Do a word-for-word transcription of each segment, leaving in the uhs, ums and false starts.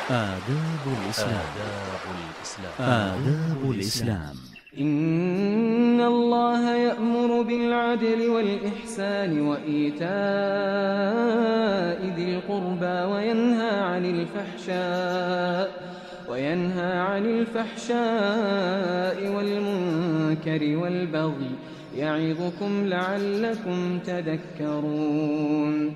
آداب الإسلام. آداب الإسلام. آداب الإسلام. إن الله يأمر بالعدل والإحسان وإيتاء ذي القربى وينهى عن الفحشاء وينهى عن الفحشاء والمنكر والبغي يعظكم لعلكم تذكرون.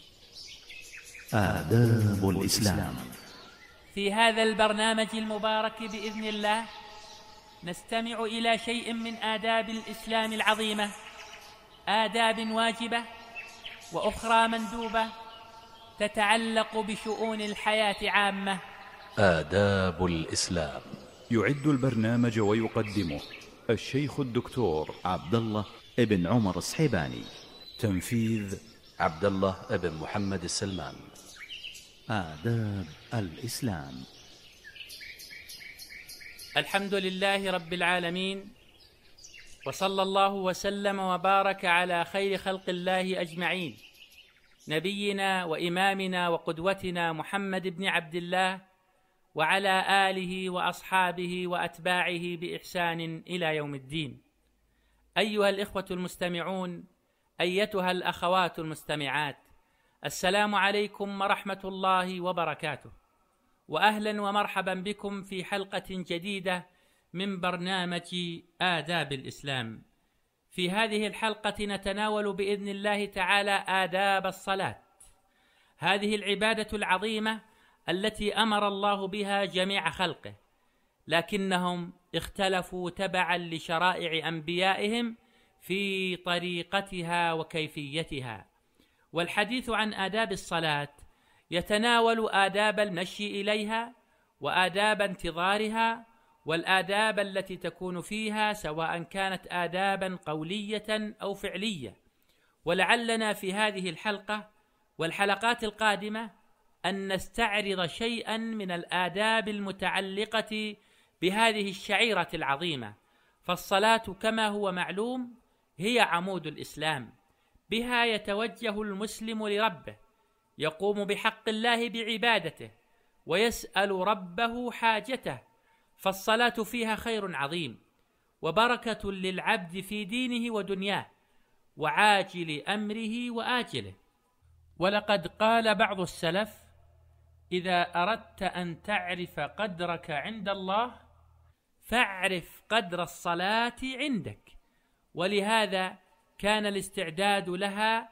آداب الإسلام. في هذا البرنامج المبارك بإذن الله نستمع إلى شيء من آداب الإسلام العظيمة، آداب واجبة وأخرى مندوبة تتعلق بشؤون الحياة عامة. آداب الإسلام. يعد البرنامج ويقدمه الشيخ الدكتور عبد الله ابن عمر الصحيباني. تنفيذ عبد الله ابن محمد السلمان. آداب الإسلام. الحمد لله رب العالمين، وصلى الله وسلم وبارك على خير خلق الله أجمعين، نبينا وإمامنا وقدوتنا محمد بن عبد الله، وعلى آله وأصحابه وأتباعه بإحسان إلى يوم الدين. أيها الإخوة المستمعون، أيتها الأخوات المستمعات، السلام عليكم ورحمة الله وبركاته، وأهلا ومرحبا بكم في حلقة جديدة من برنامج آداب الإسلام. في هذه الحلقة نتناول بإذن الله تعالى آداب الصلاة، هذه العبادة العظيمة التي أمر الله بها جميع خلقه، لكنهم اختلفوا تبعا لشرائع أنبيائهم في طريقتها وكيفيتها. والحديث عن آداب الصلاة يتناول آداب المشي إليها، وآداب انتظارها، والآداب التي تكون فيها، سواء كانت آدابا قولية أو فعلية. ولعلنا في هذه الحلقة والحلقات القادمة أن نستعرض شيئا من الآداب المتعلقة بهذه الشعيرة العظيمة. فالصلاة كما هو معلوم هي عمود الإسلام، بها يتوجه المسلم لربه، يقوم بحق الله بعبادته، ويسأل ربه حاجته. فالصلاة فيها خير عظيم وبركة للعبد في دينه ودنياه وعاجل أمره وآجله. ولقد قال بعض السلف: إذا أردت أن تعرف قدرك عند الله فاعرف قدر الصلاة عندك. ولهذا كان الاستعداد لها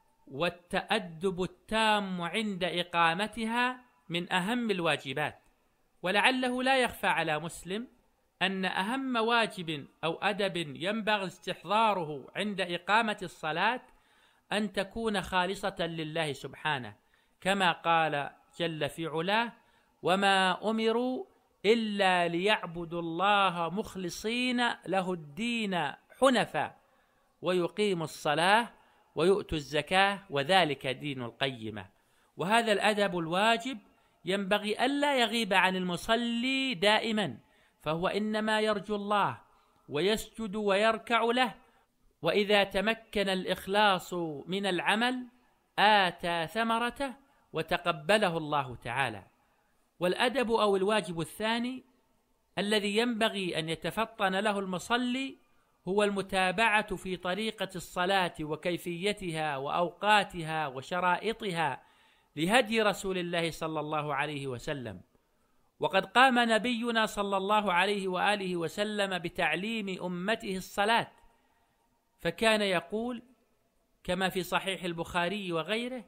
والتأدب التام عند إقامتها من أهم الواجبات. ولعله لا يخفى على مسلم أن أهم واجب أو أدب ينبغي استحضاره عند إقامة الصلاة أن تكون خالصة لله سبحانه، كما قال جل في علاه: وما أمروا إلا ليعبدوا الله مخلصين له الدين حنفاء ويقيموا الصلاة ويؤتوا الزكاة وذلك دين القيمة. وهذا الأدب الواجب ينبغي ألا يغيب عن المصلي دائما، فهو إنما يرجو الله ويسجد ويركع له، وإذا تمكن الإخلاص من العمل آتى ثمرته وتقبله الله تعالى. والأدب أو الواجب الثاني الذي ينبغي أن يتفطن له المصلي هو المتابعة في طريقة الصلاة وكيفيتها وأوقاتها وشرائطها لهدي رسول الله صلى الله عليه وسلم. وقد قام نبينا صلى الله عليه وآله وسلم بتعليم أمته الصلاة، فكان يقول كما في صحيح البخاري وغيره: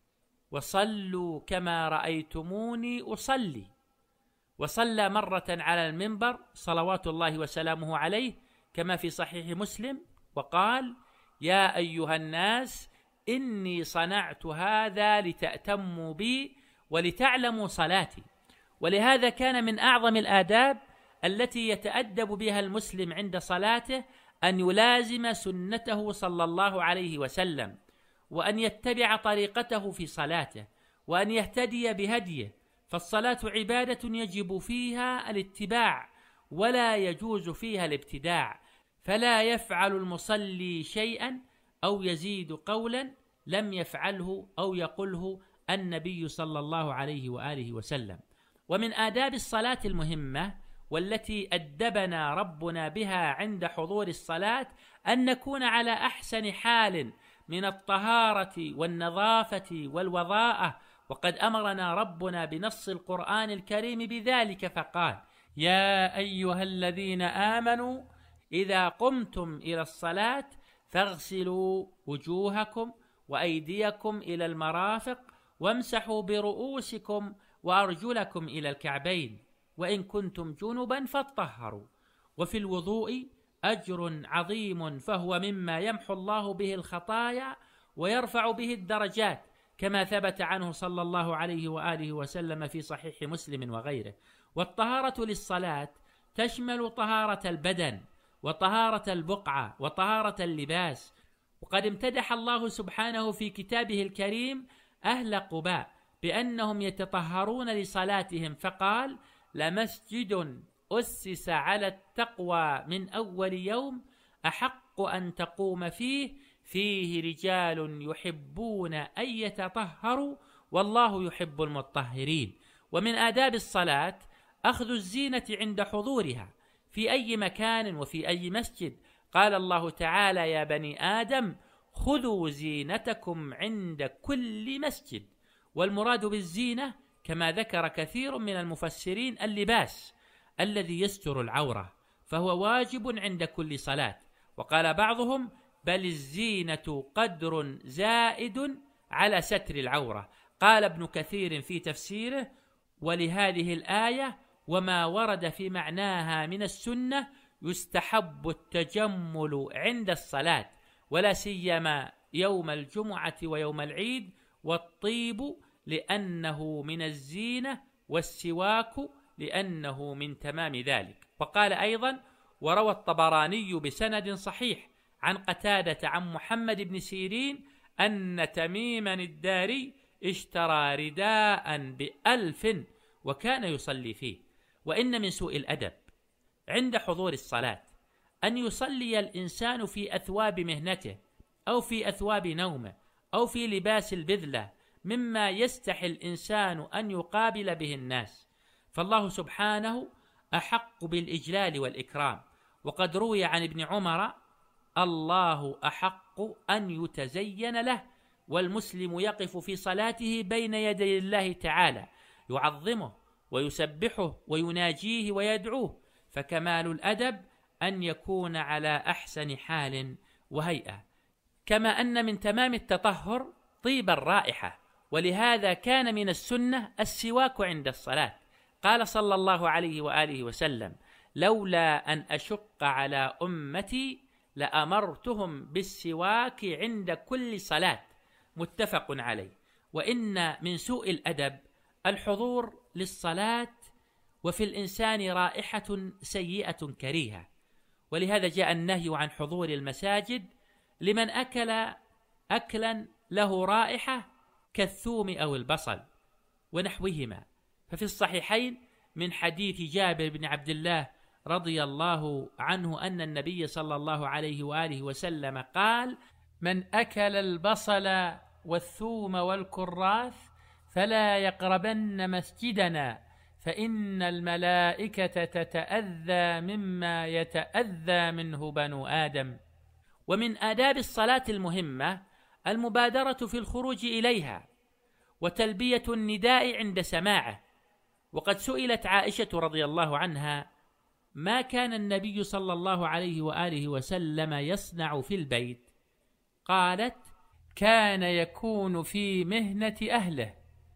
وصلوا كما رأيتموني أصلي. وصلى مرة على المنبر صلوات الله وسلامه عليه كما في صحيح مسلم وقال: يا أيها الناس إني صنعت هذا لتأتموا بي ولتعلموا صلاتي. ولهذا كان من أعظم الآداب التي يتأدب بها المسلم عند صلاته أن يلازم سنته صلى الله عليه وسلم، وأن يتبع طريقته في صلاته، وأن يهتدي بهديه. فالصلاة عبادة يجب فيها الاتباع ولا يجوز فيها الابتداع، فلا يفعل المصلي شيئا أو يزيد قولا لم يفعله أو يقله النبي صلى الله عليه وآله وسلم. ومن آداب الصلاة المهمة والتي أدبنا ربنا بها عند حضور الصلاة أن نكون على أحسن حال من الطهارة والنظافة والوضاءة، وقد أمرنا ربنا بنص القرآن الكريم بذلك فقال: يا أيها الذين آمنوا إذا قمتم إلى الصلاة فاغسلوا وجوهكم وأيديكم إلى المرافق وامسحوا برؤوسكم وأرجلكم إلى الكعبين وإن كنتم جنبا فاطهروا. وفي الوضوء أجر عظيم، فهو مما يمحو الله به الخطايا ويرفع به الدرجات، كما ثبت عنه صلى الله عليه وآله وسلم في صحيح مسلم وغيره. والطهارة للصلاة تشمل طهارة البدن وطهارة البقعة وطهارة اللباس. وقد امتدح الله سبحانه في كتابه الكريم أهل قباء بأنهم يتطهرون لصلاتهم، فقال: لمسجد أسس على التقوى من أول يوم أحق أن تقوم فيه فيه رجال يحبون أن يتطهروا والله يحب المطهرين. ومن آداب الصلاة أخذ الزينة عند حضورها في أي مكان وفي أي مسجد. قال الله تعالى: يا بني آدم خذوا زينتكم عند كل مسجد. والمراد بالزينة كما ذكر كثير من المفسرين اللباس الذي يستر العورة، فهو واجب عند كل صلاة. وقال بعضهم: بل الزينة قدر زائد على ستر العورة. قال ابن كثير في تفسيره: ولهذه الآية وما ورد في معناها من السنة يستحب التجمل عند الصلاة، ولا سيما يوم الجمعة ويوم العيد، والطيب لأنه من الزينة، والسواك لأنه من تمام ذلك. وقال أيضا: وروى الطبراني بسند صحيح عن قتادة عن محمد بن سيرين أن تميما الداري اشترى رداء بألف وكان يصلي فيه. وإن من سوء الأدب عند حضور الصلاة أن يصلي الإنسان في أثواب مهنته أو في أثواب نومه أو في لباس البذلة، مما يستحي الإنسان أن يقابل به الناس، فالله سبحانه أحق بالإجلال والإكرام. وقد روي عن ابن عمر: الله أحق أن يتزين له. والمسلم يقف في صلاته بين يدي الله تعالى يعظمه ويسبحه ويناجيه ويدعوه، فكمال الأدب أن يكون على أحسن حال وهيئة. كما أن من تمام التطهر طيب الرائحة، ولهذا كان من السنة السواك عند الصلاة. قال صلى الله عليه وآله وسلم: لولا أن أشق على أمتي لأمرتهم بالسواك عند كل صلاة، متفق عليه. وإن من سوء الأدب الحضور للصلاة وفي الإنسان رائحة سيئة كريهة، ولهذا جاء النهي عن حضور المساجد لمن أكل أكلا له رائحة كالثوم أو البصل ونحوهما. ففي الصحيحين من حديث جابر بن عبد الله رضي الله عنه أن النبي صلى الله عليه وآله وسلم قال: من أكل البصل والثوم والكراث فلا يقربن مسجدنا فإن الملائكة تتأذى مما يتأذى منه بنو آدم. ومن آداب الصلاة المهمة المبادرة في الخروج إليها وتلبية النداء عند سماعه. وقد سئلت عائشة رضي الله عنها: ما كان النبي صلى الله عليه وآله وسلم يصنع في البيت؟ قالت: كان يكون في مهنة أهله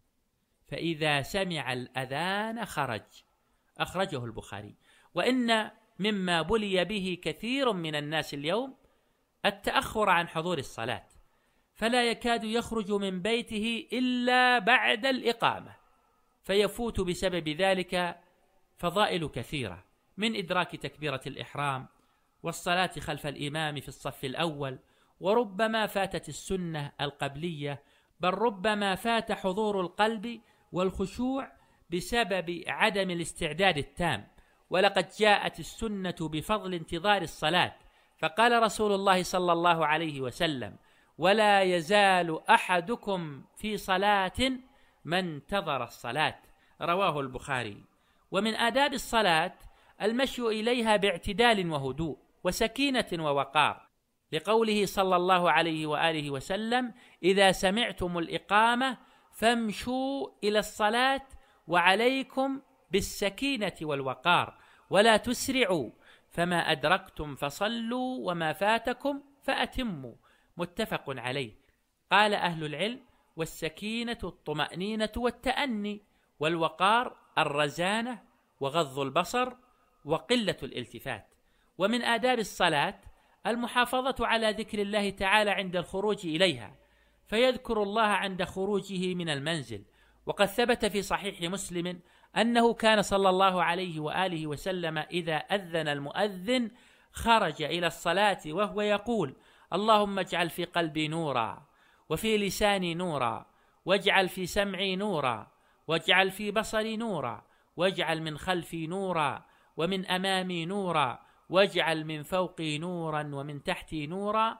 فإذا سمع الأذان خرج. أخرجه البخاري. وإن مما بلي به كثير من الناس اليوم التأخر عن حضور الصلاة، فلا يكاد يخرج من بيته إلا بعد الإقامة، فيفوت بسبب ذلك فضائل كثيرة، من إدراك تكبيرة الإحرام والصلاة خلف الإمام في الصف الأول، وربما فاتت السنة القبلية، بل ربما فات حضور القلب والخشوع بسبب عدم الاستعداد التام. ولقد جاءت السنة بفضل انتظار الصلاة، فقال رسول الله صلى الله عليه وسلم: ولا يزال أحدكم في صلاة ما انتظر الصلاة. رواه البخاري. ومن آداب الصلاة المشي إليها باعتدال وهدوء وسكينة ووقار، لقوله صلى الله عليه وآله وسلم: إذا سمعتم الإقامة فامشوا إلى الصلاة وعليكم بالسكينة والوقار ولا تسرعوا، فما أدركتم فصلوا وما فاتكم فأتموا. متفق عليه. قال أهل العلم: والسكينة الطمأنينة والتأني، والوقار الرزانة وغض البصر وقلة الالتفات. ومن آداب الصلاة المحافظة على ذكر الله تعالى عند الخروج إليها، فيذكر الله عند خروجه من المنزل. وقد ثبت في صحيح مسلم أنه كان صلى الله عليه وآله وسلم إذا أذن المؤذن خرج إلى الصلاة وهو يقول: اللهم اجعل في قلبي نورا، وفي لساني نورا، واجعل في سمعي نورا، واجعل في بصري نورا، واجعل من خلفي نورا، ومن أمامي نورا، واجعل من فوقي نورا، ومن تحتي نورا،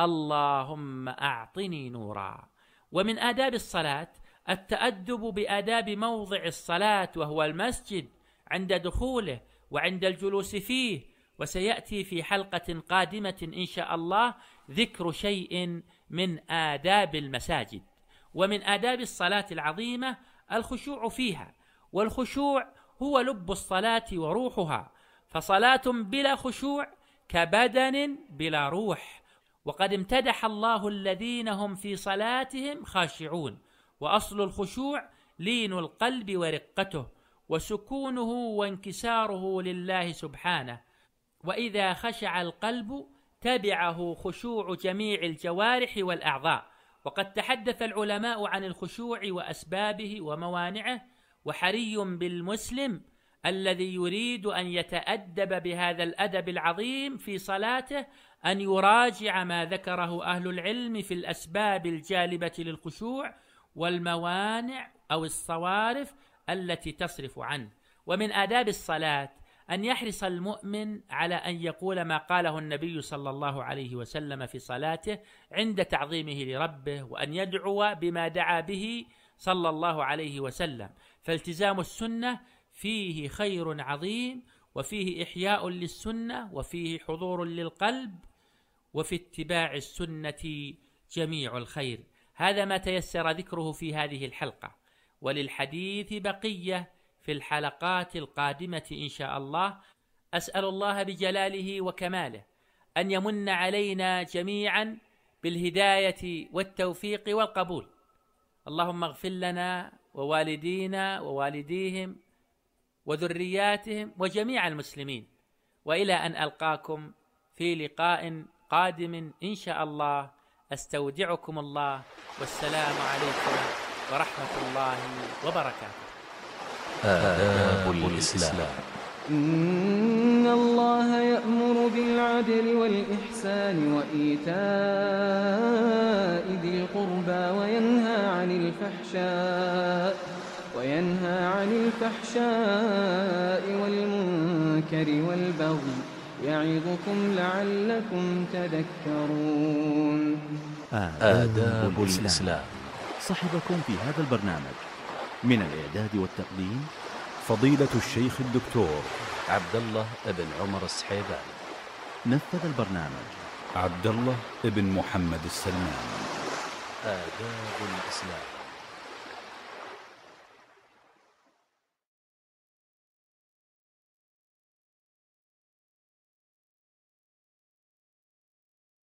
اللهم أعطني نورا. ومن آداب الصلاة التأدب بآداب موضع الصلاة وهو المسجد عند دخوله وعند الجلوس فيه، وسيأتي في حلقة قادمة إن شاء الله ذكر شيء من آداب المساجد. ومن آداب الصلاة العظيمة الخشوع فيها، والخشوع هو لب الصلاة وروحها، فصلاة بلا خشوع كبدن بلا روح. وقد امتدح الله الذين هم في صلاتهم خاشعون، وأصل الخشوع لين القلب ورقته وسكونه وانكساره لله سبحانه، وإذا خشع القلب تبعه خشوع جميع الجوارح والأعضاء. وقد تحدث العلماء عن الخشوع وأسبابه وموانعه، وحري بالمسلم الذي يريد أن يتأدب بهذا الأدب العظيم في صلاته أن يراجع ما ذكره أهل العلم في الأسباب الجالبة للخشوع والموانع أو الصوارف التي تصرف عنه. ومن آداب الصلاة أن يحرص المؤمن على أن يقول ما قاله النبي صلى الله عليه وسلم في صلاته عند تعظيمه لربه، وأن يدعو بما دعا به صلى الله عليه وسلم. فالتزام السنة فيه خير عظيم، وفيه إحياء للسنة، وفيه حضور للقلب، وفي اتباع السنة جميع الخير. هذا ما تيسر ذكره في هذه الحلقة، وللحديث بقية في الحلقات القادمة إن شاء الله. أسأل الله بجلاله وكماله أن يمن علينا جميعا بالهداية والتوفيق والقبول. اللهم اغفر لنا ووالدينا ووالديهم وذرياتهم وجميع المسلمين، وإلى أن ألقاكم في لقاء قادم إن شاء الله، أستودعكم الله، والسلام عليكم ورحمة الله وبركاته. آداب الإسلام. إن الله يأمر بالعدل والإحسان وإيتاء ذي القربى وينهى عن الفحشاء وينهى عن الفحشاء والمنكر والبغي يعظكم لعلكم تذكرون. آداب الإسلام. صحبكم في هذا البرنامج من الإعداد والتقديم فضيلة الشيخ الدكتور عبد الله بن عمر السحيباني. نفذ البرنامج عبد الله بن محمد السلمان. آداب الإسلام.